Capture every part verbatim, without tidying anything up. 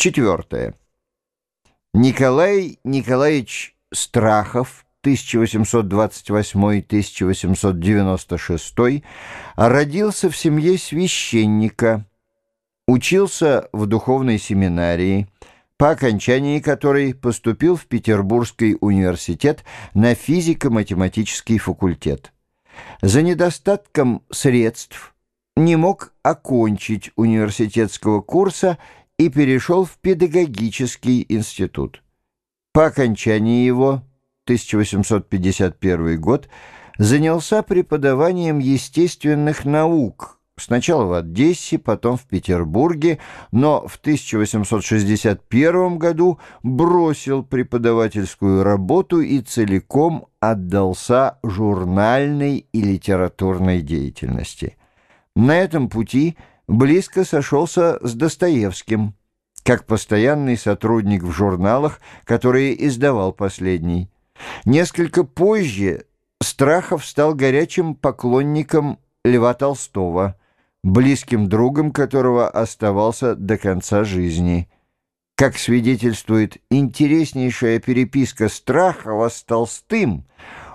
Четвертое. Николай Николаевич Страхов, тысяча восемьсот двадцать восьмой — тысяча восемьсот девяносто шестой, родился в семье священника, учился в духовной семинарии, по окончании которой поступил в Петербургский университет на физико-математический факультет. За недостатком средств не мог окончить университетского курса и перешел в педагогический институт. По окончании его, тысяча восемьсот пятьдесят первый год, занялся преподаванием естественных наук, сначала в Одессе, потом в Петербурге, но в тысяча восемьсот шестьдесят первом году бросил преподавательскую работу и целиком отдался журнальной и литературной деятельности. На этом пути близко сошелся с Достоевским, как постоянный сотрудник в журналах, которые издавал последний. Несколько позже Страхов стал горячим поклонником Льва Толстого, близким другом которого оставался до конца жизни. Как свидетельствует интереснейшая переписка Страхова с Толстым,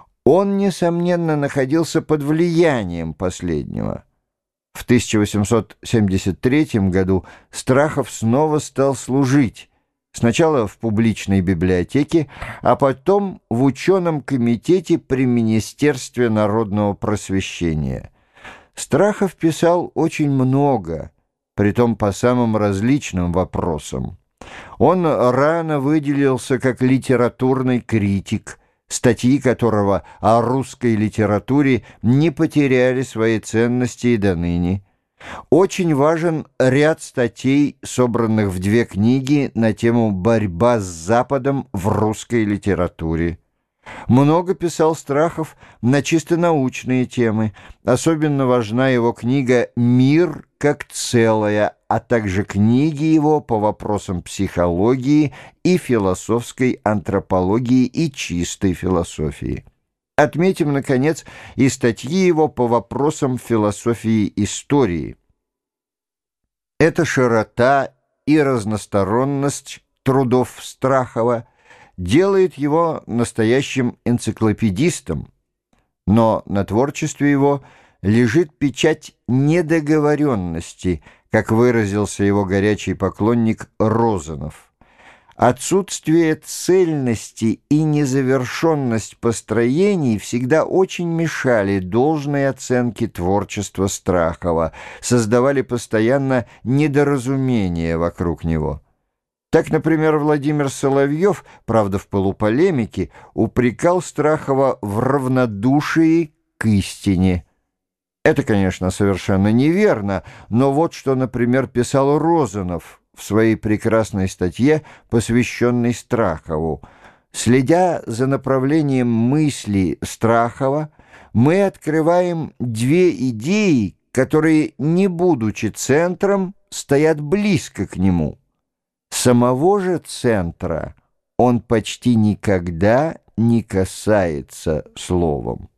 он, несомненно, находился под влиянием последнего. В тысяча восемьсот семьдесят третьем году Страхов снова стал служить, сначала в публичной библиотеке, а потом в ученом комитете при Министерстве народного просвещения. Страхов писал очень много, притом по самым различным вопросам. Он рано выделился как литературный критик, статьи которого о русской литературе не потеряли своей ценности и до ныне. Очень важен ряд статей, собранных в две книги на тему «Борьба с Западом в русской литературе». Много писал Страхов на чисто научные темы. Особенно важна его книга «Мир как целое», а также книги его по вопросам психологии и философской антропологии и чистой философии. Отметим, наконец, и статьи его по вопросам философии истории. Эта широта и разносторонность трудов Страхова делает его настоящим энциклопедистом, но на творчестве его лежит печать недоговоренности, как выразился его горячий поклонник Розанов. Отсутствие цельности и незавершенность построений всегда очень мешали должной оценке творчества Страхова, создавали постоянно недоразумения вокруг него. Так, например, Владимир Соловьев, правда в полуполемике, упрекал Страхова в равнодушии к истине. Это, конечно, совершенно неверно, но вот что, например, писал Розанов в своей прекрасной статье, посвященной Страхову. Следя за направлением мысли Страхова, мы открываем две идеи, которые, не будучи центром, стоят близко к нему. Самого же центра он почти никогда не касается словом.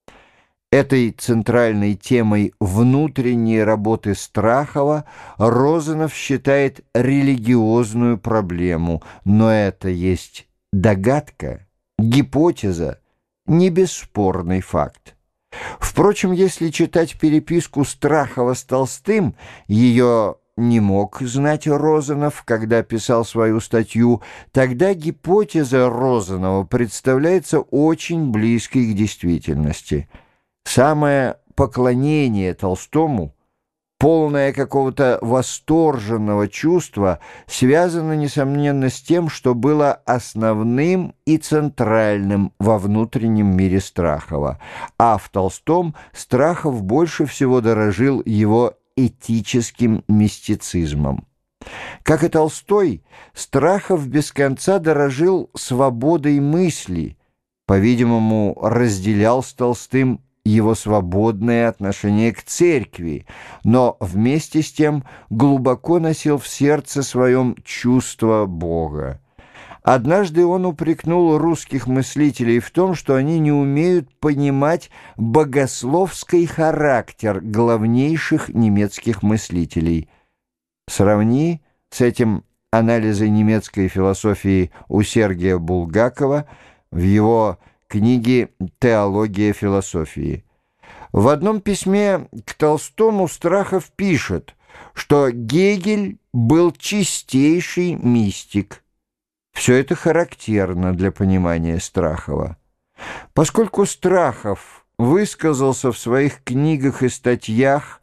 Этой центральной темой внутренней работы Страхова Розанов считает религиозную проблему, но это есть догадка, гипотеза, не бесспорный факт. Впрочем, если читать переписку Страхова с Толстым, ее не мог знать Розанов, когда писал свою статью, тогда гипотеза Розанова представляется очень близкой к действительности. Самое поклонение Толстому, полное какого-то восторженного чувства, связано, несомненно, с тем, что было основным и центральным во внутреннем мире Страхова, а в Толстом Страхов больше всего дорожил его этическим мистицизмом. Как и Толстой, Страхов без конца дорожил свободой мысли, по-видимому, разделял с Толстым его свободное отношение к церкви, но вместе с тем глубоко носил в сердце своем чувство Бога. Однажды он упрекнул русских мыслителей в том, что они не умеют понимать богословский характер главнейших немецких мыслителей. Сравни с этим анализы немецкой философии у Сергия Булгакова в его книге «Теология философии». В одном письме к Толстому Страхов пишет, что Гегель был чистейший мистик. Все это характерно для понимания Страхова. Поскольку Страхов высказался в своих книгах и статьях,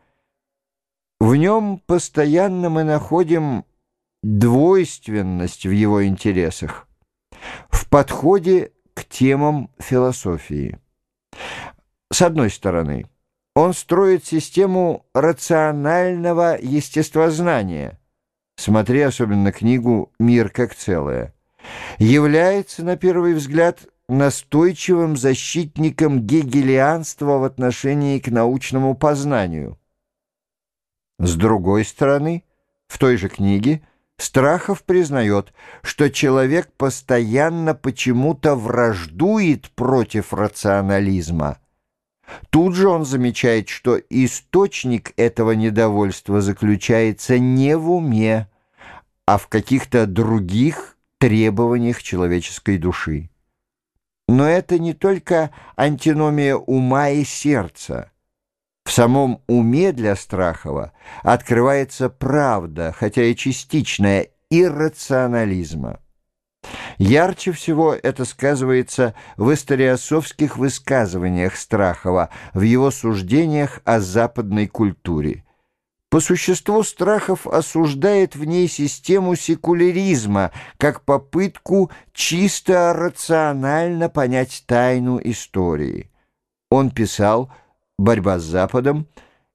в нем постоянно мы находим двойственность в его интересах, в подходе к темам философии. С одной стороны, он строит систему рационального естествознания, смотри особенно книгу «Мир как целое», является, на первый взгляд, настойчивым защитником гегелианства в отношении к научному познанию. С другой стороны, в той же книге Страхов признает, что человек постоянно почему-то враждует против рационализма. Тут же он замечает, что источник этого недовольства заключается не в уме, а в каких-то других требованиях человеческой души. Но это не только антиномия ума и сердца. В самом уме для Страхова открывается правда, хотя и частичная, иррационализма. Ярче всего это сказывается в историософских высказываниях Страхова, в его суждениях о западной культуре. По существу Страхов осуждает в ней систему секуляризма как попытку чисто рационально понять тайну истории. Он писал: «Борьба с Западом,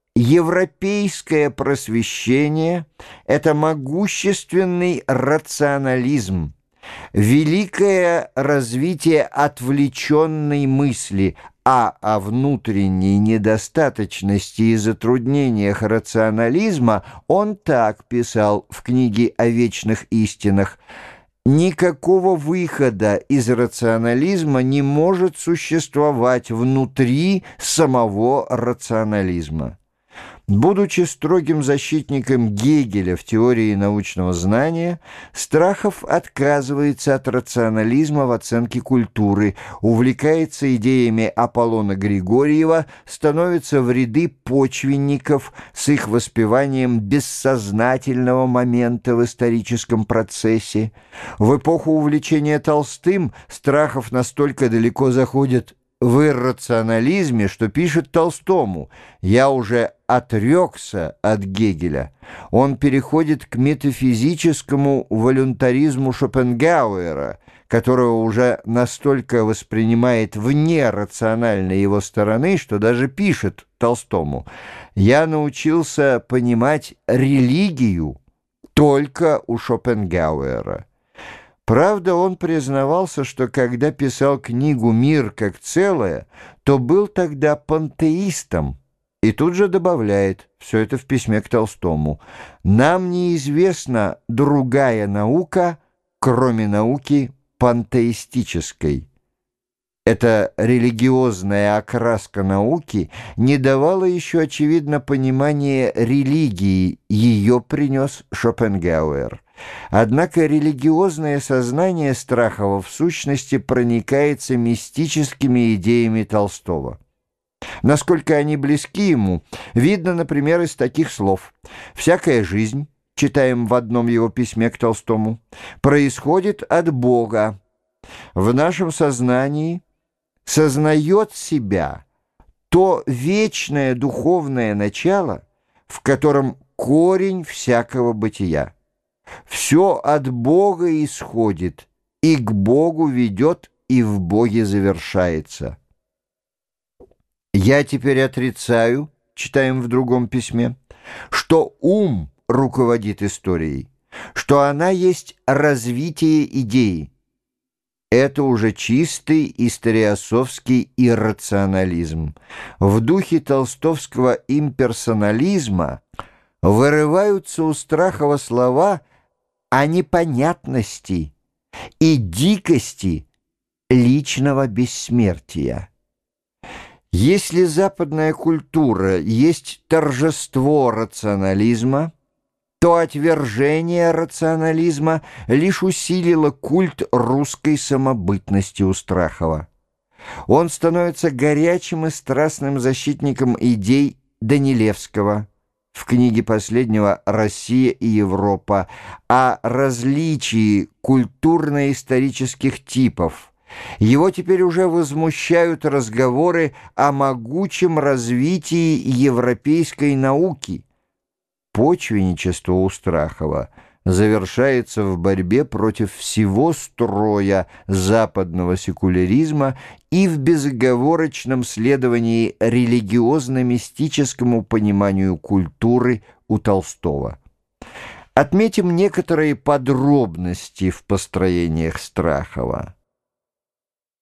европейское просвещение — это могущественный рационализм, великое развитие отвлеченной мысли, а о внутренней недостаточности и затруднениях рационализма он так писал в книге о вечных истинах: никакого выхода из рационализма не может существовать внутри самого рационализма». Будучи строгим защитником Гегеля в теории научного знания, Страхов отказывается от рационализма в оценке культуры, увлекается идеями Аполлона Григорьева, становится в ряды почвенников с их воспеванием бессознательного момента в историческом процессе. В эпоху увлечения Толстым Страхов настолько далеко заходит в иррационализме, что пишет Толстому: «Я уже отрекся от Гегеля». Он переходит к метафизическому волюнтаризму Шопенгауэра, которого уже настолько воспринимает вне рациональной его стороны, что даже пишет Толстому: «Я научился понимать религию только у Шопенгауэра». Правда, он признавался, что когда писал книгу «Мир как целое», то был тогда пантеистом, и тут же добавляет, все это в письме к Толстому: «Нам неизвестна другая наука, кроме науки пантеистической». Эта религиозная окраска науки не давала еще, очевидно, понимания религии, ее принес Шопенгауэр. Однако религиозное сознание Страхова в сущности проникается мистическими идеями Толстого. Насколько они близки ему, видно, например, из таких слов: «Всякая жизнь, читаем в одном его письме к Толстому, происходит от Бога. В нашем сознании сознает себя то вечное духовное начало, в котором корень всякого бытия. Все от Бога исходит, и к Богу ведет, и в Боге завершается. Я теперь отрицаю, читаем в другом письме, что ум руководит историей, что она есть развитие идеи. Это уже чистый историософский иррационализм. В духе толстовского имперсонализма вырываются у Страхова слова о непонятности и дикости личного бессмертия. Если западная культура есть торжество рационализма, то отвержение рационализма лишь усилило культ русской самобытности у Страхова. Он становится горячим и страстным защитником идей Данилевского в книге последнего «Россия и Европа» о различии культурно-исторических типов. Его теперь уже возмущают разговоры о могучем развитии европейской науки. Почвенничество у Страхова завершается в борьбе против всего строя западного секуляризма и в безоговорочном следовании религиозно-мистическому пониманию культуры у Толстого. Отметим некоторые подробности в построениях Страхова.